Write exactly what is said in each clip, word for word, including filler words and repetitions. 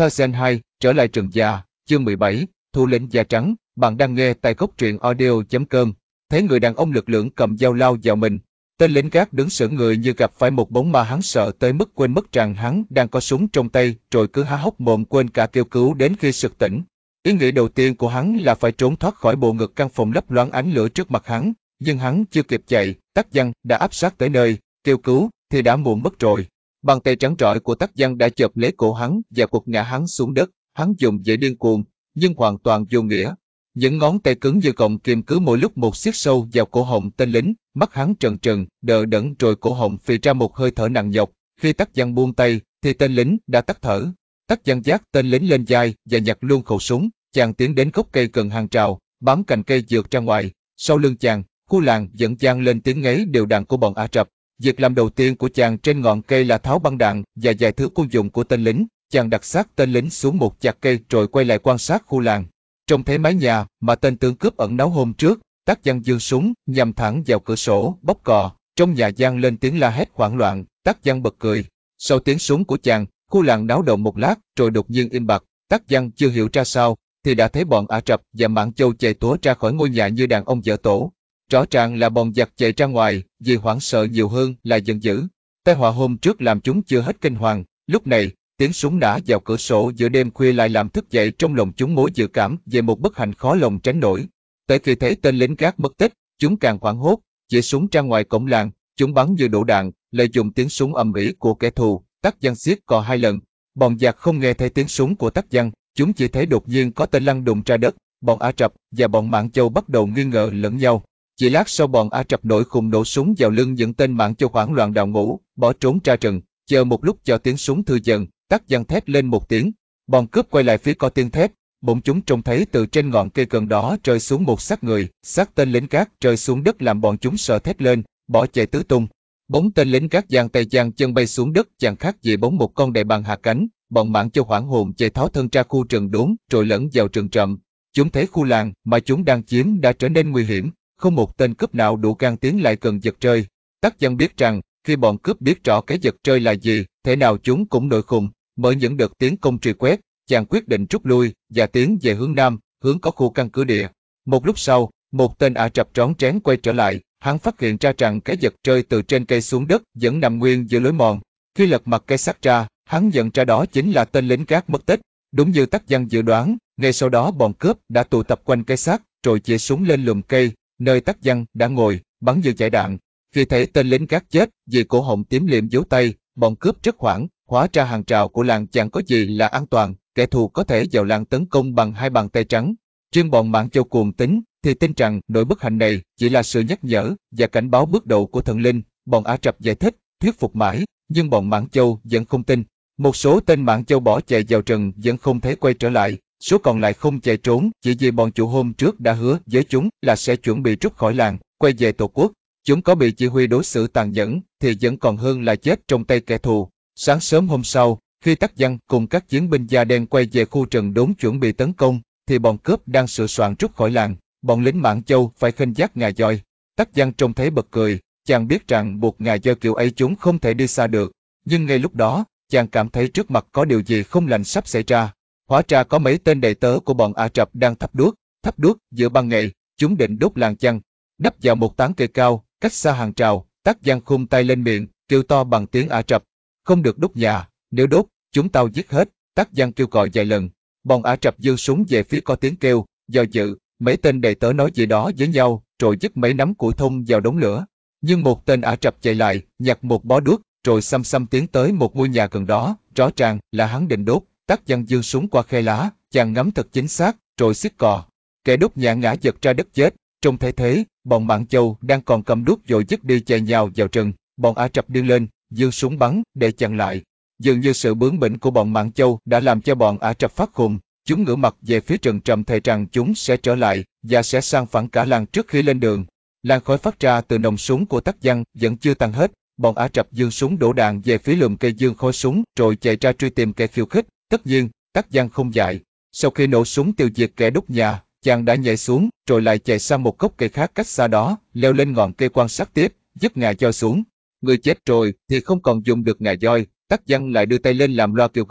Tarzan hai, trở lại rừng già, chương mười bảy, thủ lĩnh da trắng, bạn đang nghe tại góc truyện audio chấm com. Thấy người đàn ông lực lưỡng cầm dao lao vào mình, tên lính gác đứng sững người như gặp phải một bóng ma, hắn sợ tới mức quên mất rằng hắn đang có súng trong tay, rồi cứ há hốc mồm quên cả kêu cứu đến khi sực tỉnh. Ý nghĩ đầu tiên của hắn là phải trốn thoát khỏi bộ ngực căn phòng lấp loáng ánh lửa trước mặt hắn, nhưng hắn chưa kịp chạy, Tắc Giang đã áp sát tới nơi, kêu cứu thì đã muộn mất rồi. Bàn tay trắng trỏi của Tắc Giang đã chộp lấy cổ hắn và quật ngã hắn xuống đất. Hắn dùng dễ điên cuồng, nhưng hoàn toàn vô nghĩa. Những ngón tay cứng như cọng kìm cứ mỗi lúc một siết sâu vào cổ họng tên lính, mắt hắn trần trừng, đờ đẫn, rồi cổ họng phì ra một hơi thở nặng nhọc. Khi Tắc Giang buông tay, thì tên lính đã tắt thở. Tắc Giang dắt tên lính lên vai và nhặt luôn khẩu súng. Chàng tiến đến gốc cây gần hàng rào, bám cành cây vượt ra ngoài. Sau lưng chàng, khu làng vẫn vang lên tiếng ngáy đều đặn của bọn Ả Rập. Việc làm đầu tiên của chàng trên ngọn cây là tháo băng đạn và vài thứ quân dụng của tên lính. Chàng đặt xác tên lính xuống một chặt cây rồi quay lại quan sát khu làng. Trông thấy mái nhà mà tên tướng cướp ẩn náu hôm trước, Tắc Giang giương súng nhằm thẳng vào cửa sổ, bóp cò. Trong nhà vang lên tiếng la hét hoảng loạn. Tắc Giang bật cười. Sau tiếng súng của chàng, khu làng náo động một lát rồi đột nhiên im bặt. Tắc Giang chưa hiểu ra sao thì đã thấy bọn Ả Rập và Mãn Châu chạy túa ra khỏi ngôi nhà như đàn ông dở tổ. Rõ ràng là bọn giặc chạy ra ngoài vì hoảng sợ nhiều hơn là giận dữ. Tai họa hôm trước làm chúng chưa hết kinh hoàng, lúc này tiếng súng nã vào cửa sổ giữa đêm khuya lại làm thức dậy trong lòng chúng mối dự cảm về một bất hạnh khó lòng tránh nổi. Tới khi thấy tên lính gác mất tích, chúng càng hoảng hốt, chỉ súng ra ngoài cổng làng, chúng bắn như đổ đạn, lợi dụng tiếng súng ầm ĩ của kẻ thù. Tắc Giang xiết cò hai lần, bọn giặc không nghe thấy tiếng súng của Tắc Giang, chúng chỉ thấy đột nhiên có tên lăn đùng ra đất. Bọn Ả Rập và bọn Mãn Châu bắt đầu nghi ngờ lẫn nhau. Chỉ lát sau bọn Ả Rập nổi khùng nổ súng vào lưng những tên Mãn Châu hoảng loạn đào ngũ, bỏ trốn ra rừng. Chờ một lúc cho tiếng súng thư dần, Tắc Giang thét lên một tiếng. Bọn cướp quay lại phía có tiếng thét, bỗng chúng trông thấy từ trên ngọn cây gần đó rơi xuống một xác người, xác tên lính gác rơi xuống đất làm bọn chúng sợ thét lên, bỏ chạy tứ tung. Bóng tên lính gác giang tay giang chân bay xuống đất chẳng khác gì bóng một con đại bàng hạ cánh. Bọn Mãn Châu hoảng hồn chạy tháo thân ra khu rừng đốn rồi lẫn vào rừng rậm. Chúng thấy khu làng mà chúng đang chiếm đã trở nên nguy hiểm. Không một tên cướp nào đủ can tiến lại gần giật rơi. Tắc Giang biết rằng, khi bọn cướp biết rõ cái giật rơi là gì, thế nào chúng cũng nổi khùng. Mở những đợt tiến công truy quét, chàng quyết định rút lui và tiến về hướng nam, hướng có khu căn cứ địa. Một lúc sau, một tên Ả Rập rón rén quay trở lại, hắn phát hiện ra rằng cái giật rơi từ trên cây xuống đất vẫn nằm nguyên giữa lối mòn. Khi lật mặt cây xác ra, hắn nhận ra đó chính là tên lính gác mất tích. Đúng như Tắc Giang dự đoán, ngay sau đó bọn cướp đã tụ tập quanh cây xác, rồi chĩa súng lên lùm cây, nơi Tắc Giang đã ngồi, bắn như chải đạn. Khi thấy tên lính gác chết vì cổ họng tím liệm dấu tay, bọn cướp rất hoảng. Hóa ra hàng rào của làng chẳng có gì là an toàn, kẻ thù có thể vào làng tấn công bằng hai bàn tay trắng. Riêng bọn Mãn Châu cuồng tín thì tin rằng nỗi bất hạnh này chỉ là sự nhắc nhở và cảnh báo bước đầu của thần linh. Bọn Ả Rập giải thích, thuyết phục mãi, nhưng bọn Mãn Châu vẫn không tin. Một số tên Mãn Châu bỏ chạy vào rừng vẫn không thấy quay trở lại, số còn lại không chạy trốn chỉ vì bọn chủ hôm trước đã hứa với chúng là sẽ chuẩn bị rút khỏi làng, quay về tổ quốc. Chúng có bị chỉ huy đối xử tàn nhẫn thì vẫn còn hơn là chết trong tay kẻ thù. Sáng sớm hôm sau, khi Tắc Giang cùng các chiến binh da đen quay về khu rừng đốn chuẩn bị tấn công, thì bọn cướp đang sửa soạn rút khỏi làng. Bọn lính Mãn Châu phải khênh vác ngà voi. Tắc Giang trông thấy bật cười, chàng biết rằng buộc ngà voi kiểu ấy chúng không thể đi xa được. Nhưng ngay lúc đó, chàng cảm thấy trước mặt có điều gì không lành sắp xảy ra. Hóa ra có mấy tên đầy tớ của bọn Ả Rập đang thắp đuốc, thắp đuốc giữa ban ngày, chúng định đốt làng chăng. Đắp vào một tán cây cao, cách xa hàng rào, Tắc Giang khum tay lên miệng, kêu to bằng tiếng Ả Rập. Không được đốt nhà, nếu đốt, chúng tao giết hết. Tắc Giang kêu gọi vài lần. Bọn Ả Rập giương súng về phía có tiếng kêu, do dự, mấy tên đầy tớ nói gì đó với nhau, rồi dứt mấy nắm củi thun vào đống lửa. Nhưng một tên Ả Rập chạy lại, nhặt một bó đuốc, rồi xăm xăm tiến tới một ngôi nhà gần đó, rõ ràng là hắn định đốt. Tắc Giang giương súng qua khe lá, chàng ngắm thật chính xác, rồi xiết cò. Kẻ đốt nhà ngã giật ra đất chết. Trông thấy thế, bọn Mãn Châu đang còn cầm đuốc rồi dứt đi chạy nhào vào rừng. Bọn Ả Rập điên lên, giương súng bắn để chặn lại. Dường như sự bướng bỉnh của bọn Mãn Châu đã làm cho bọn Ả Rập phát khùng. Chúng ngửa mặt về phía rừng trầm thề rằng chúng sẽ trở lại và sẽ sang phẳng cả làng trước khi lên đường. Làn khói phát ra từ nòng súng của Tắc Giang vẫn chưa tan hết. Bọn Ả Rập giương súng đổ đạn về phía lùm cây dương khói súng rồi chạy ra truy tìm kẻ khiêu khích. Tất nhiên, Tắc Giang không dại. Sau khi nổ súng tiêu diệt kẻ đốt nhà, chàng đã nhảy xuống rồi lại chạy sang một gốc cây khác cách xa đó, leo lên ngọn cây quan sát tiếp, dứt ngà voi xuống. Người chết rồi thì không còn dùng được ngà voi. Tắc Giang lại đưa tay lên làm loa kêu gọi,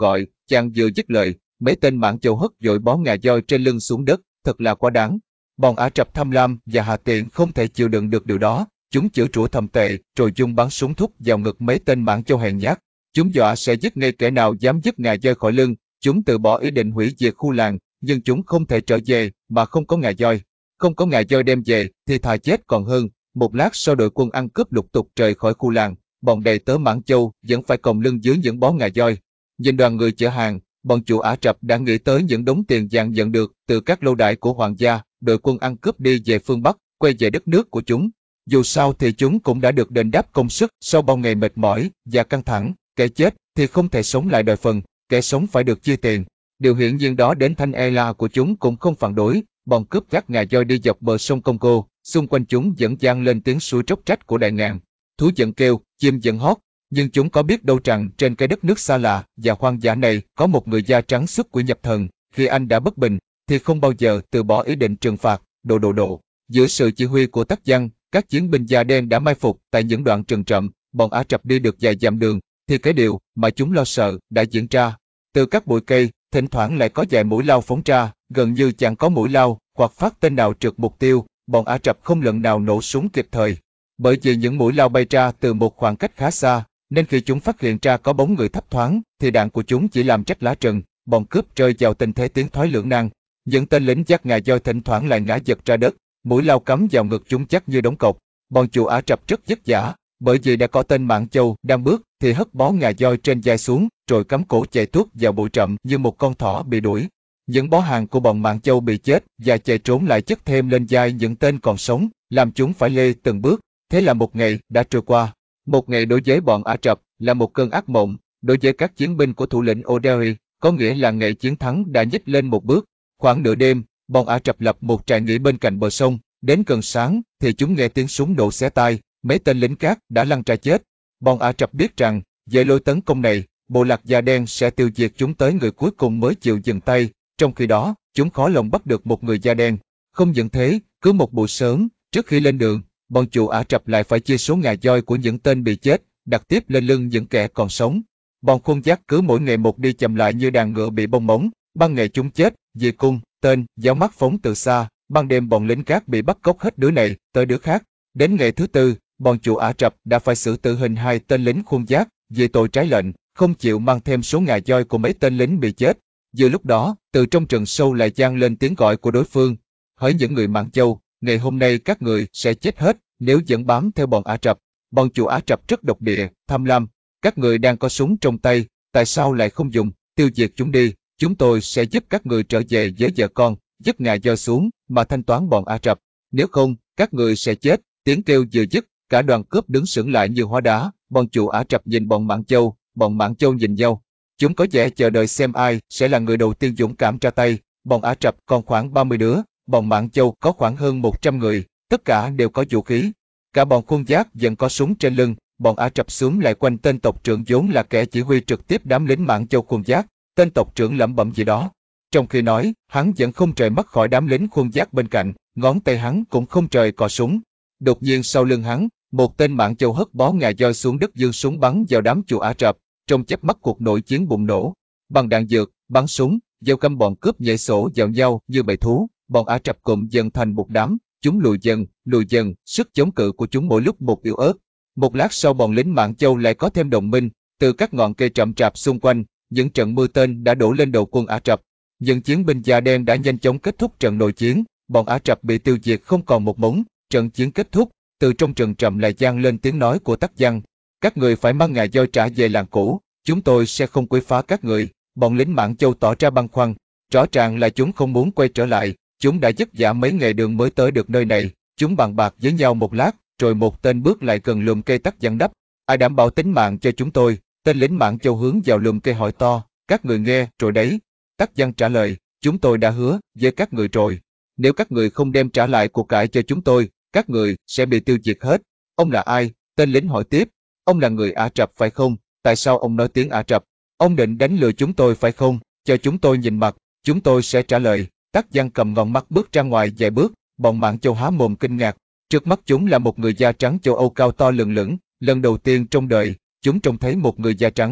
Chàng vừa dứt lời, mấy tên Mãn Châu hất dội bó ngà voi trên lưng xuống đất, thật là quá đáng. Bọn Ả Rập tham lam và hà tiện không thể chịu đựng được điều đó, chúng chửi rủa thậm tệ, rồi dùng bắn súng thúc vào ngực mấy tên Mãn Châu hèn nhát. Chúng dọa sẽ giết ngay kẻ nào dám dứt ngà voi khỏi lưng. Chúng từ bỏ ý định hủy diệt khu làng, nhưng chúng không thể trở về mà không có ngà voi. Không có ngà voi đem về thì thà chết còn hơn. Một lát sau đội quân ăn cướp lục tục rời khỏi khu làng, bọn đầy tớ Mãn Châu vẫn phải còng lưng dưới những bó ngà voi. Nhìn đoàn người chở hàng, bọn chủ Ả Rập đã nghĩ tới những đống tiền vàng nhận được từ các lâu đài của hoàng gia. Đội quân ăn cướp đi về phương Bắc, quay về đất nước của chúng. Dù sao thì chúng cũng đã được đền đáp công sức sau bao ngày mệt mỏi và căng thẳng. Kẻ chết thì không thể sống lại đòi phần, kẻ sống phải được chia tiền. Điều hiển nhiên đó đến Thanh Ela của chúng cũng không phản đối. Bọn cướp gác ngà voi đi dọc bờ sông Congo, xung quanh chúng vẫn vang lên tiếng sủa tróc trách của đại ngàn. Thú giận kêu, chim giận hót, nhưng chúng có biết đâu rằng trên cái đất nước xa lạ và hoang dã này có một người da trắng xuất quỷ nhập thần. Khi anh đã bất bình, thì không bao giờ từ bỏ ý định trừng phạt. Độ độ độ. Dưới sự chỉ huy của Tắc Giang, các chiến binh da đen đã mai phục tại những đoạn rừng rậm. Bọn Ả Rập đi được vài dặm đường, thì cái điều mà chúng lo sợ đã diễn ra. Từ các bụi cây, thỉnh thoảng lại có vài mũi lao phóng ra, gần như chẳng có mũi lao hoặc phát tên nào trượt mục tiêu. Bọn Ả Rập không lần nào nổ súng kịp thời, bởi vì những mũi lao bay ra từ một khoảng cách khá xa, nên khi chúng phát hiện ra có bóng người thấp thoáng, thì đạn của chúng chỉ làm rách lá rừng. Bọn cướp rơi vào tình thế tiến thoái lưỡng nan. Những tên lính dắt ngà voi thỉnh thoảng lại ngã giật ra đất, mũi lao cắm vào ngực chúng chắc như đống cọc. Bọn chủ Ả Rập rất vất vả, bởi vì đã có tên Mãn Châu đang bước thì hất bó ngà voi trên vai xuống, rồi cắm cổ chạy tuốt vào bụi rậm như một con thỏ bị đuổi. Những bó hàng của bọn Mãn Châu bị chết và chạy trốn lại chất thêm lên vai những tên còn sống, làm chúng phải lê từng bước. Thế là một ngày đã trôi qua. Một ngày đối với bọn Ả Rập là một cơn ác mộng, đối với các chiến binh của thủ lĩnh Odeiri, có nghĩa là ngày chiến thắng đã nhích lên một bước. Khoảng nửa đêm, bọn Ả Rập lập một trại nghỉ bên cạnh bờ sông. Đến gần sáng thì chúng nghe tiếng súng nổ xé tai, mấy tên lính cát đã lăn ra chết. Bọn Ả Rập biết rằng, với lối tấn công này, bộ lạc da đen sẽ tiêu diệt chúng tới người cuối cùng mới chịu dừng tay. Trong khi đó, chúng khó lòng bắt được một người da đen. Không những thế, cứ một buổi sớm, trước khi lên đường, bọn chủ Ả Rập lại phải chia số ngà voi của những tên bị chết, đặt tiếp lên lưng những kẻ còn sống. Bọn khôn giác cứ mỗi ngày một đi chậm lại như đàn ngựa bị bong móng. Ban ngày chúng chết vì cung, tên, giáo mắt phóng từ xa. Ban đêm bọn lính cát bị bắt cóc hết đứa này tới đứa khác. Đến ngày thứ tư, bọn chủ Ả Rập đã phải xử tử hình hai tên lính khôn giác vì tội trái lệnh, không chịu mang thêm số ngà voi của mấy tên lính bị chết. Vừa lúc đó, từ trong rừng sâu lại vang lên tiếng gọi của đối phương. Hỡi những người Mãn Châu, ngày hôm nay các người sẽ chết hết nếu vẫn bám theo bọn Ả Rập. Bọn chủ Ả Rập rất độc địa, tham lam. Các người đang có súng trong tay, tại sao lại không dùng? Tiêu diệt chúng đi, chúng tôi sẽ giúp các người trở về với vợ con, dứt ngà voi xuống mà thanh toán bọn Ả Rập. Nếu không, các người sẽ chết. Tiếng kêu vừa dứt, cả đoàn cướp đứng sững lại như hóa đá. Bọn chủ Ả Rập nhìn bọn Mãn Châu, bọn Mãn Châu nhìn nhau. Chúng có vẻ chờ đợi xem ai sẽ là người đầu tiên dũng cảm ra tay. Bọn Ả Rập còn khoảng ba mươi đứa, bọn Mãn Châu có khoảng hơn một trăm người, tất cả đều có vũ khí. Cả bọn khôn giác vẫn có súng trên lưng. Bọn Ả Rập xúm lại quanh tên tộc trưởng vốn là kẻ chỉ huy trực tiếp đám lính Mãn Châu khôn giác. Tên tộc trưởng lẩm bẩm gì đó. Trong khi nói, hắn vẫn không rời mắt khỏi đám lính khôn giác bên cạnh, ngón tay hắn cũng không rời cò súng. Đột nhiên sau lưng hắn, một tên Mãn Châu hất bó ngà voi xuống đất giương súng bắn vào đám chủ Ả Rập. Trong chớp mắt cuộc nội chiến bùng nổ. Bằng đạn dược, bắn súng, dao căm bọn cướp nhảy sổ vào nhau như bầy thú. Bọn Ả Rập cụm dần thành một đám, chúng lùi dần, lùi dần, sức chống cự của chúng mỗi lúc một yếu ớt. Một lát sau bọn lính Mãn Châu lại có thêm đồng minh, từ các ngọn cây rậm rạp xung quanh, những trận mưa tên đã đổ lên đầu quân Ả Rập. Những chiến binh da đen đã nhanh chóng kết thúc trận nội chiến, bọn Ả Rập bị tiêu diệt không còn một mống. Trận chiến kết thúc, từ trong rừng rậm lại vang lên tiếng nói của Tắc Giang. Các người phải mang ngà voi trả về làng cũ, chúng tôi sẽ không quấy phá các người. Bọn lính Mãn Châu tỏ ra băn khoăn, rõ ràng là chúng không muốn quay trở lại. Chúng đã vất vả mấy ngày đường mới tới được nơi này. Chúng bàn bạc với nhau một lát, rồi một tên bước lại gần lùm cây Tắc Giang đáp: ai đảm bảo tính mạng cho chúng tôi? Tên lính Mãn Châu hướng vào lùm cây hỏi to: các người nghe rồi đấy? Tắc Giang trả lời: chúng tôi đã hứa với các người rồi. Nếu các người không đem trả lại của cải cho chúng tôi, các người sẽ bị tiêu diệt hết. Ông là ai? Tên lính hỏi tiếp. Ông là người Ả Rập phải không? Tại sao ông nói tiếng Ả Rập? Ông định đánh lừa chúng tôi phải không? Cho chúng tôi nhìn mặt, chúng tôi sẽ trả lời. Tắc Giang cầm ngọn mắt bước ra ngoài vài bước. Bọn Mãn Châu há mồm kinh ngạc. Trước mắt chúng là một người da trắng châu Âu cao to lừng lững. Lần đầu tiên trong đời, chúng trông thấy một người da trắng.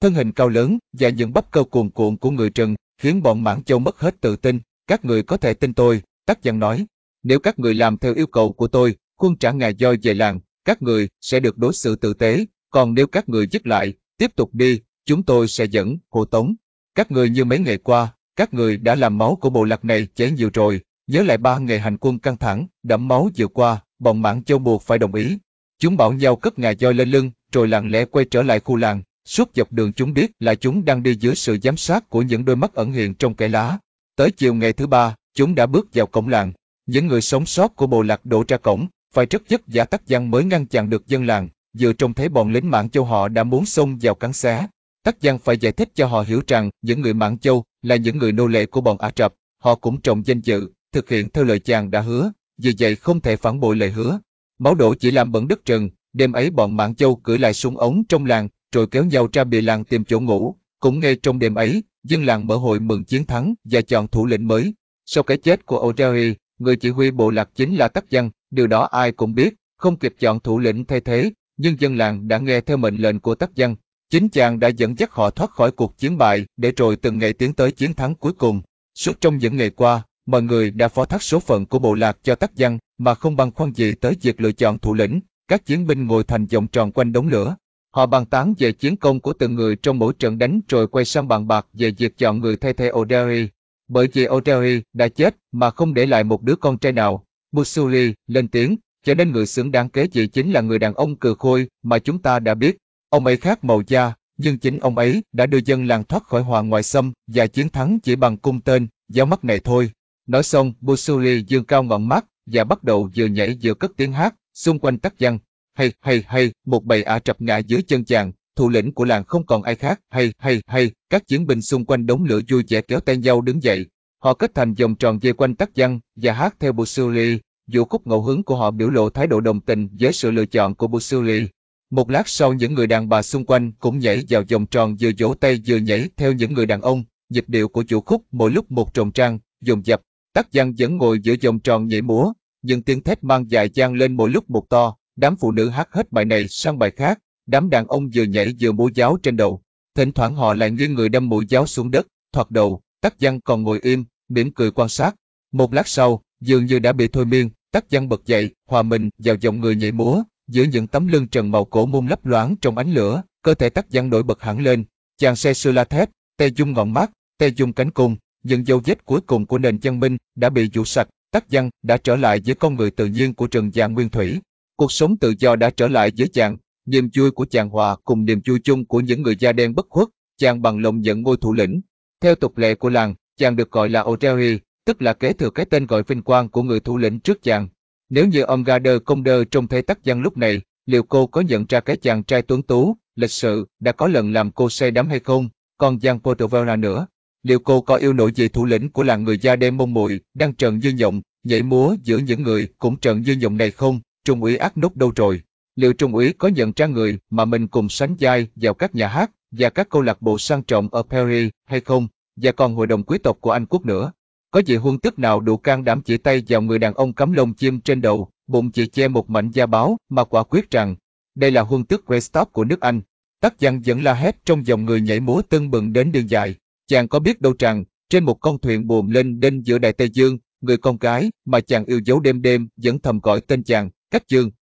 Thân hình cao lớn và những bắp cơ cuồn cuộn của người Trần khiến bọn Mãn Châu mất hết tự tin. Các người có thể tin tôi, Tắc Giang nói. Nếu các người làm theo yêu cầu của tôi, khuân trả ngà voi về làng, các người sẽ được đối xử tử tế. Còn nếu các người dứt lại, tiếp tục đi, chúng tôi sẽ dẫn, hộ tống. Các người như mấy ngày qua, các người đã làm máu của bộ lạc này chảy nhiều rồi. Nhớ lại ba ngày hành quân căng thẳng, đẫm máu vừa qua, bọn Mãn Châu buộc phải đồng ý. Chúng bảo nhau cất ngà voi lên lưng, rồi lặng lẽ quay trở lại khu làng. Suốt dọc đường chúng biết là chúng đang đi dưới sự giám sát của những đôi mắt ẩn hiện trong kẽ lá. Tới chiều ngày thứ ba, chúng đã bước vào cổng làng. Những người sống sót của bộ lạc đổ ra cổng, phải rất vất vả Tắc Giang mới ngăn chặn được dân làng. Vừa trông thấy bọn lính Mãn Châu họ đã muốn xông vào cắn xé. Tắc Giang phải giải thích cho họ hiểu rằng những người Mãn Châu là những người nô lệ của bọn Ả Rập. Họ cũng trọng danh dự, thực hiện theo lời chàng đã hứa, vì vậy không thể phản bội lời hứa. Máu đổ chỉ làm bẩn đất rừng. Đêm ấy bọn Mãn Châu cưỡi lại súng ống trong làng, rồi kéo nhau ra bìa làng tìm chỗ ngủ. Cũng ngay trong đêm ấy, dân làng mở hội mừng chiến thắng và chọn thủ lĩnh mới. Sau cái chết của O'Reilly, người chỉ huy bộ lạc chính là Tắc Giang, điều đó ai cũng biết, không kịp chọn thủ lĩnh thay thế, nhưng dân làng đã nghe theo mệnh lệnh của Tắc Giang. Chính chàng đã dẫn dắt họ thoát khỏi cuộc chiến bại để rồi từng ngày tiến tới chiến thắng cuối cùng. Suốt trong những ngày qua, mọi người đã phó thác số phận của bộ lạc cho Tắc Giang mà không băn khoăn gì tới việc lựa chọn thủ lĩnh. Các chiến binh ngồi thành vòng tròn quanh đống lửa. Họ bàn tán về chiến công của từng người trong mỗi trận đánh rồi quay sang bàn bạc về việc chọn người thay thế O'Reilly. Bởi vì O'Reilly đã chết mà không để lại một đứa con trai nào. Mussolini lên tiếng, cho nên người xứng đáng kế vị chính là người đàn ông cừ khôi mà chúng ta đã biết. Ông ấy khác màu da, nhưng chính ông ấy đã đưa dân làng thoát khỏi hoàng ngoại xâm và chiến thắng chỉ bằng cung tên, giáo mắt này thôi. Nói xong, Mussolini giương cao ngọn mắt và bắt đầu vừa nhảy vừa cất tiếng hát, xung quanh Tắc Giang. Hay, hay, hay, một bầy Ả Rập ngã dưới chân chàng, thủ lĩnh của làng không còn ai khác. Hay, hay, hay, các chiến binh xung quanh đống lửa vui vẻ kéo tay nhau đứng dậy. Họ kết thành vòng tròn vây quanh Tắc Giang và hát theo Mussolini. Vũ khúc ngẫu hứng của họ biểu lộ thái độ đồng tình với sự lựa chọn của Mussolini. Một lát sau những người đàn bà xung quanh cũng nhảy vào vòng tròn vừa vỗ tay vừa nhảy theo những người đàn ông. Nhịp điệu của vũ khúc mỗi lúc một tròn trang, dồn dập. Tắc Giang vẫn ngồi giữa vòng tròn nhảy múa, nhưng tiếng thét mang dài vang lên mỗi lúc một to. Đám phụ nữ hát hết bài này sang bài khác, đám đàn ông vừa nhảy vừa múa giáo trên đầu. Thỉnh thoảng họ lại nghiêng người đâm mũi giáo xuống đất, thoạt đầu, Tắc Giang còn ngồi im, mỉm cười quan sát. Một lát sau, dường như đã bị thôi miên, Tắc Giang bật dậy, hòa mình vào dòng người nhảy múa, giữa những tấm lưng trần màu cổ môn lấp loáng trong ánh lửa, cơ thể Tắc Giang nổi bật hẳn lên. Chàng xe sưa la thép, tay dung ngọn mát, tay dung cánh cung, những dấu vết cuối cùng của nền văn minh đã bị vũ sạch. Tắc Giang đã trở lại với con người tự nhiên của rừng già nguyên thủy. Cuộc sống tự do đã trở lại với chàng, niềm vui của chàng hòa cùng niềm vui chung của những người da đen bất khuất. Chàng bằng lòng nhận ngôi thủ lĩnh. Theo tục lệ của làng, chàng được gọi là O'Reilly, tức là kế thừa cái tên gọi vinh quang của người thủ lĩnh trước chàng. Nếu như ông Gader Conder trông thấy Tắc Giang lúc này, liệu cô có nhận ra cái chàng trai tuấn tú, lịch sự, đã có lần làm cô say đắm hay không? Còn Giang Portovella nữa, liệu cô có yêu nổi vị thủ lĩnh của làng người da đen mông muội đang trần như nhộng, nhảy múa giữa những người cũng trần như nhộng này không? Trung úy Ác Nốt đâu rồi? Liệu Trung úy có nhận ra người mà mình cùng sánh vai vào các nhà hát và các câu lạc bộ sang trọng ở Paris hay không? Và còn hội đồng quý tộc của Anh quốc nữa. Có vị huân tước nào đủ can đảm chỉ tay vào người đàn ông cắm lông chim trên đầu, bụng chỉ che một mảnh da báo mà quả quyết rằng đây là huân tước Greystock của nước Anh? Tắc Giang vẫn la hét trong dòng người nhảy múa tưng bừng đến đường dài. Chàng có biết đâu rằng trên một con thuyền buồm lên đênh giữa Đại Tây Dương, người con gái mà chàng yêu dấu đêm đêm vẫn thầm gọi tên chàng, Cát Dương.